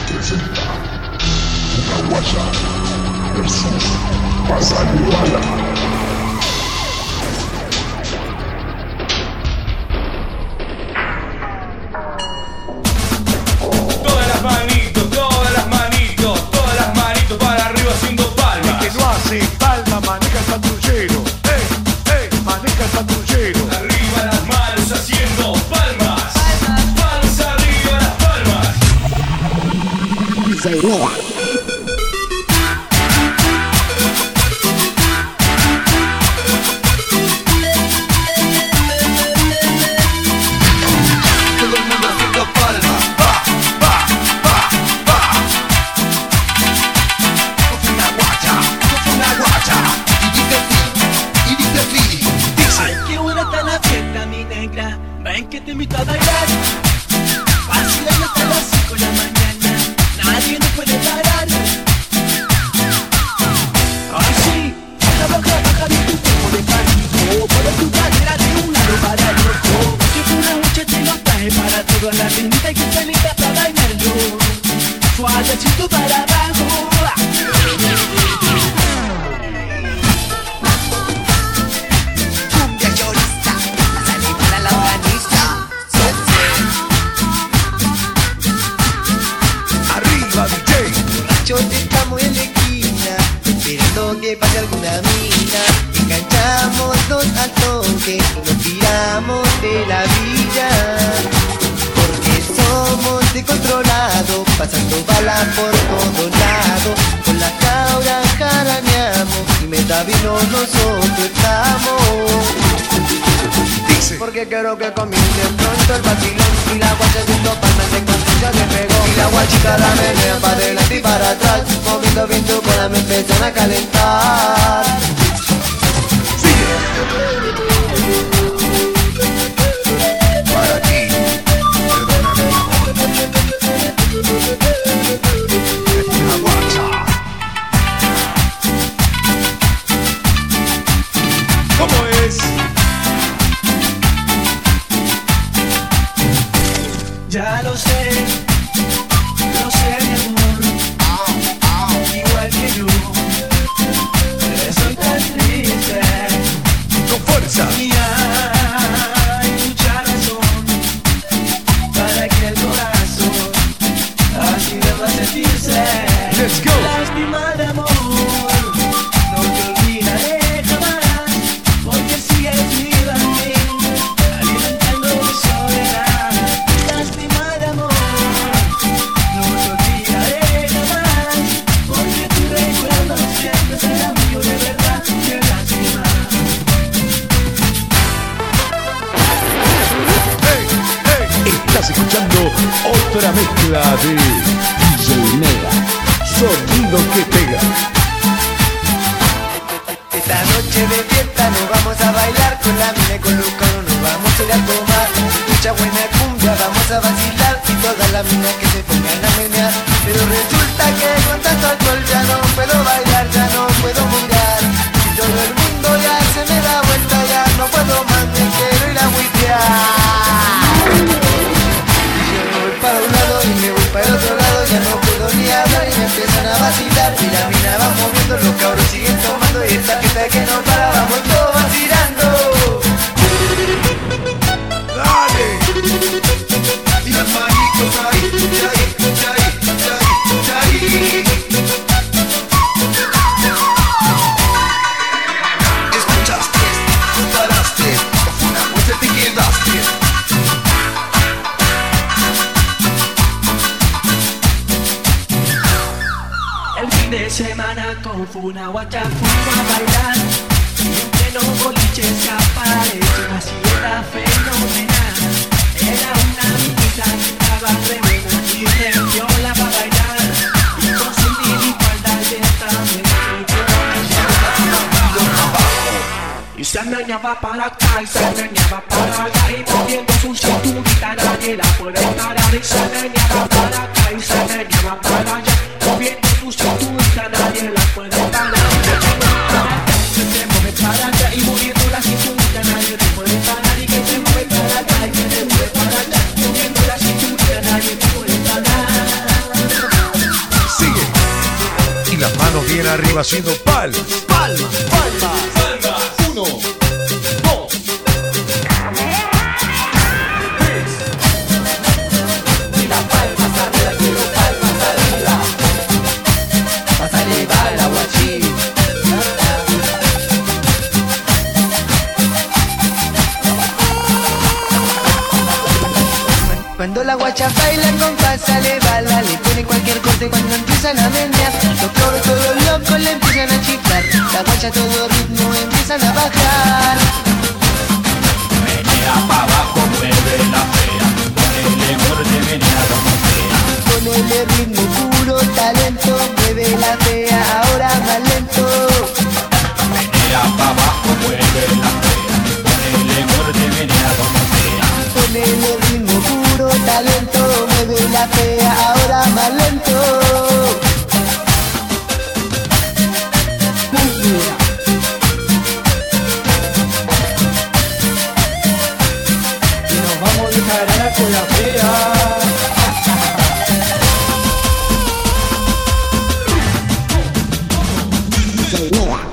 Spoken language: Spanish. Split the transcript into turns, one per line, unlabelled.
presenta una guaya versus Pasarela.
Todas las manitos, todas las manitos, todas las manitos para arriba haciendo palmas.
El que no hace palma maneja el patrullero. Maneja el patrullero.
Arriba las manos haciendo palmas. Palmas arriba las palmas.
Todo el mundo haciendo palmas. Va, va, va, va. Fue una guacha. Y dice sí.
Ay, qué buena está la fiesta, mi negra. Ven que te invito a bailar. Fácil hasta las 5 de la mañana. Nadie nos puede parar. Ay, sí, baja bien tu tiempo de pánico. Por tu cadera de un lado para el otro. Que fue una noche te lo traje para toda la bendita y que está lista para bailarlo. Suavecito para abajo.
Cumbia choriza, sale para la organiza.
Arriba, DJ.
Borrachos estamos en la esquina, esperando que pase alguna mina. Enganchamos dos al toque y nos tiramos de la villa. Porque somos descontrolados, pasando balas por todos lados. Con la cabra jaraneamos y meta vino nosotros estamos.
Dice.
Porque quiero que comience pronto el vacilón. Y la guacha haciendo palmas de conciencia se pegó. Y la guachita la menea para adelante y para atrás. Moviendo bien tu cola me empiezan a calentar.
Para ti. Perdóname. Una guacha. ¿Cómo es?
Ya lo sé, mi amor, igual que yo, soy tan triste
Con fuerza.
y hay mucha razón para que el corazón así deba sentirse.
Let's go.
Lástima de amor, no te olvidaré jamás, porque sigues viva en mí, alimentando mi soledad. Lástima de amor, no te olvidaré jamás, porque tu recuerdo siempre será mío de verdad. Qué lástima.
Estás escuchando otra mezcla de DJ Mega. Sonido que pega.
Esta noche de fiesta nos vamos a bailar. Con la mina y con Lucano nos vamos a ir a tomar. Mucha buena cumbia, vamos a vacilar. Y todas las minas que se pongan a menear. Pero resulta que con tanto alcohol ya no puedo bailar, ya no puedo mungar. Y todo el mundo ya se me da vuelta, ya no puedo más, me quiero ir a huitear. Y yo me voy para un lado y me voy para el otro lado. Ya no puedo ni hablar y me empiezan a vacilar. Y la mina va moviendo, los cabros siguen tomando. Y esta fiesta que no para, vamos todos vacilando.
Dale.
Y las manitos ahí, ahí, ahí, ahí, ahí. Escuchaste, no paraste, fue una muerte te quedaste.
El fin de semana con Funaguacha fuimos a bailar. Y en pleno boliche se apareció una silueta fenomenal. Era una minita que estaba re buena y reviola para bailar. Y con su minifalda y también y se meneaba para acá y se meneaba para allá. Y moviendo su cinturita nadie la puede parar. Y se meneaba para acá y se meneaba para allá. Moviendo su cinturita nadie la puede parar. Se mueve para allá y moviendo la cinturita nadie la puede parar. Y que se mueve para acá y que se mueve para allá. Moviendo la cinturita nadie la puede parar.
arriba haciendo palmas.
Palmas, palmas.
Palmas.
1, 2.
Y las palmas arriba, quiero palmas arriba. Pásale bala, guachín. Cuando la guacha baila con pásale bala, le pone cualquier corte cuando empiezan a menear. Los pobres todos locos le empiezan a chiflar, la guacha a todo ritmo empiezan a bajar.
Menea pa' abajo, mueve la fea, ponele muerte, menea como sea.
Ponele ritmo puro talento, mueve la fea ahora más lento.
Menea pa' abajo, mueve la fea, ponele muerte, menea como sea.
Ponele ritmo puro talento, mueve la fea ahora más lento.
Y nos vamos de carrera con la fea.
DJ Nea.